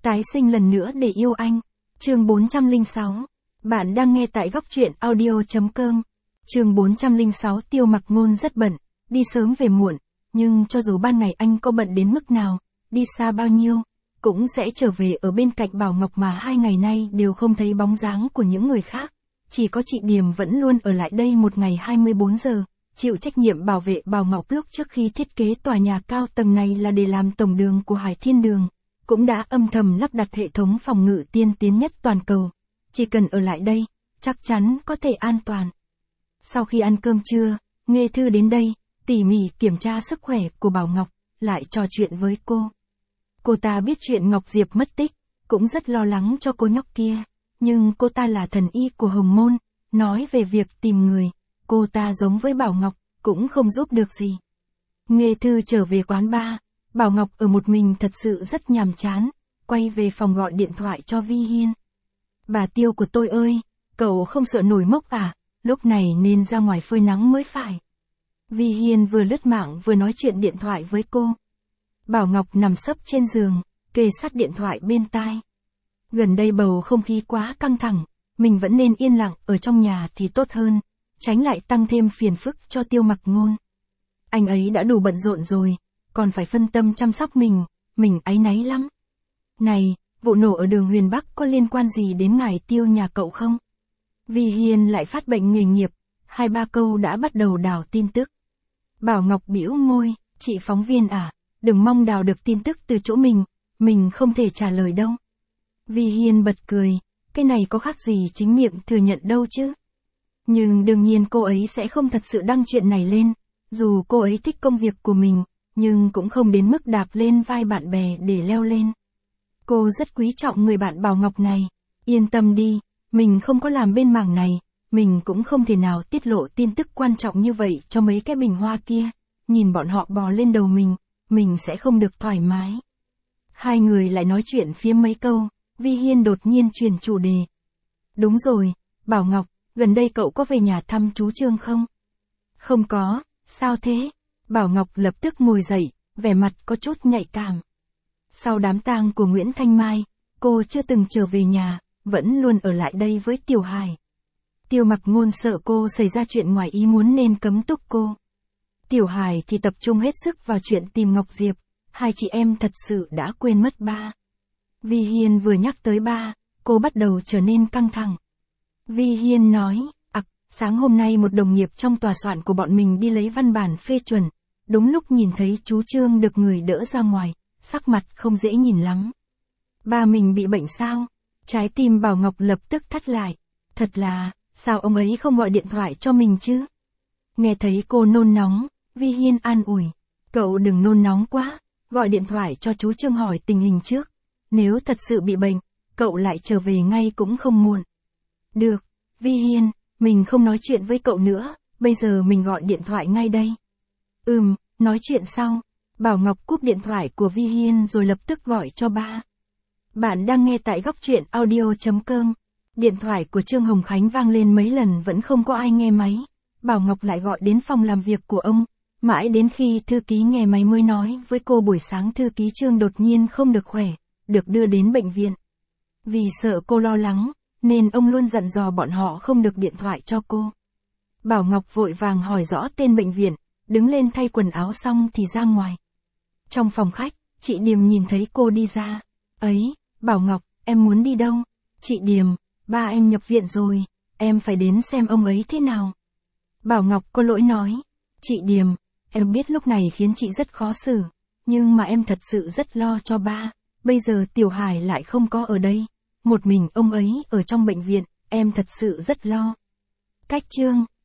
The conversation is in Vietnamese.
Tái sinh lần nữa để yêu anh. Chương 406. Bạn đang nghe tại góc truyện audio.com. Chương 406. Tiêu Mặc Ngôn rất bận, đi sớm về muộn, nhưng cho dù ban ngày anh có bận đến mức nào, đi xa bao nhiêu, cũng sẽ trở về ở bên cạnh Bảo Ngọc mà 2 ngày nay đều không thấy bóng dáng của những người khác. Chỉ có chị Điềm vẫn luôn ở lại đây một ngày 24 giờ, chịu trách nhiệm bảo vệ Bảo Ngọc. Lúc trước khi thiết kế tòa nhà cao tầng này là để làm tổng đường của Hải Thiên Đường, cũng đã âm thầm lắp đặt hệ thống phòng ngự tiên tiến nhất toàn cầu. Chỉ cần ở lại đây, chắc chắn có thể an toàn. Sau khi ăn cơm trưa, Nghê Thư đến đây, tỉ mỉ kiểm tra sức khỏe của Bảo Ngọc, lại trò chuyện với cô. Cô ta biết chuyện Ngọc Diệp mất tích, cũng rất lo lắng cho cô nhóc kia, nhưng cô ta là thần y của Hồng Môn, nói về việc tìm người, cô ta giống với Bảo Ngọc, cũng không giúp được gì. Nghê Thư trở về quán bar, Bảo Ngọc ở một mình thật sự rất nhàm chán, quay về phòng gọi điện thoại cho Vi Hiên. Bà Tiêu của tôi ơi, cậu không sợ nổi mốc à, lúc này nên ra ngoài phơi nắng mới phải. Vi Hiên vừa lướt mạng vừa nói chuyện điện thoại với cô. Bảo Ngọc nằm sấp trên giường, kề sát điện thoại bên tai. Gần đây bầu không khí quá căng thẳng, mình vẫn nên yên lặng ở trong nhà thì tốt hơn, tránh lại tăng thêm phiền phức cho Tiêu Mặc Ngôn. Anh ấy đã đủ bận rộn rồi, còn phải phân tâm chăm sóc mình áy náy lắm. Này, vụ nổ ở đường Huyền Bắc có liên quan gì đến ngài Tiêu nhà cậu không? Vi Hiên lại phát bệnh nghề nghiệp, 2-3 câu đã bắt đầu đào tin tức. Bảo Ngọc bĩu môi, chị phóng viên à, đừng mong đào được tin tức từ chỗ mình không thể trả lời đâu. Vi Hiên bật cười, cái này có khác gì chính miệng thừa nhận đâu chứ. Nhưng đương nhiên cô ấy sẽ không thật sự đăng chuyện này lên, dù cô ấy thích công việc của mình, nhưng cũng không đến mức đạp lên vai bạn bè để leo lên. Cô rất quý trọng người bạn Bảo Ngọc này, yên tâm đi, mình không có làm bên mảng này, mình cũng không thể nào tiết lộ tin tức quan trọng như vậy cho mấy cái bình hoa kia, nhìn bọn họ bò lên đầu mình sẽ không được thoải mái. Hai người lại nói chuyện phía mấy câu, Vi Hiên đột nhiên chuyển chủ đề. Đúng rồi, Bảo Ngọc, gần đây cậu có về nhà thăm chú Trương không? Không có, sao thế? Bảo Ngọc lập tức ngồi dậy, vẻ mặt có chút nhạy cảm. Sau đám tang của Nguyễn Thanh Mai, cô chưa từng trở về nhà, vẫn luôn ở lại đây với Tiểu Hải. Tiêu Mặc Ngôn sợ cô xảy ra chuyện ngoài ý muốn nên cấm túc cô. Tiểu Hải thì tập trung hết sức vào chuyện tìm Ngọc Diệp, hai chị em thật sự đã quên mất ba. Vi Hiên vừa nhắc tới ba, cô bắt đầu trở nên căng thẳng. Vi Hiên nói, sáng hôm nay một đồng nghiệp trong tòa soạn của bọn mình đi lấy văn bản phê chuẩn, đúng lúc nhìn thấy chú Trương được người đỡ ra ngoài, sắc mặt không dễ nhìn lắm. Ba mình bị bệnh sao? Trái tim Bảo Ngọc lập tức thắt lại. Thật là, sao ông ấy không gọi điện thoại cho mình chứ? Nghe thấy cô nôn nóng, Vi Hiên an ủi. Cậu đừng nôn nóng quá, gọi điện thoại cho chú Trương hỏi tình hình trước. Nếu thật sự bị bệnh, cậu lại trở về ngay cũng không muộn. Được, Vi Hiên, mình không nói chuyện với cậu nữa, bây giờ mình gọi điện thoại ngay đây. Nói chuyện sau. Bảo Ngọc cúp điện thoại của Vi Hiên rồi lập tức gọi cho ba. Bạn đang nghe tại góc truyện audio.com. Điện thoại của Trương Hồng Khánh vang lên mấy lần vẫn không có ai nghe máy. Bảo Ngọc lại gọi đến phòng làm việc của ông. Mãi đến khi thư ký nghe máy mới nói với cô buổi sáng thư ký Trương đột nhiên không được khỏe, được đưa đến bệnh viện. Vì sợ cô lo lắng, nên ông luôn dặn dò bọn họ không được điện thoại cho cô. Bảo Ngọc vội vàng hỏi rõ tên bệnh viện, đứng lên thay quần áo xong thì ra ngoài. Trong phòng khách, chị Điềm nhìn thấy cô đi ra. Ấy, Bảo Ngọc, em muốn đi đâu? Chị Điềm, ba em nhập viện rồi, em phải đến xem ông ấy thế nào. Bảo Ngọc có lỗi nói. Chị Điềm, em biết lúc này khiến chị rất khó xử, nhưng mà em thật sự rất lo cho ba. Bây giờ Tiểu Hải lại không có ở đây, một mình ông ấy ở trong bệnh viện, em thật sự rất lo. Cách Trương,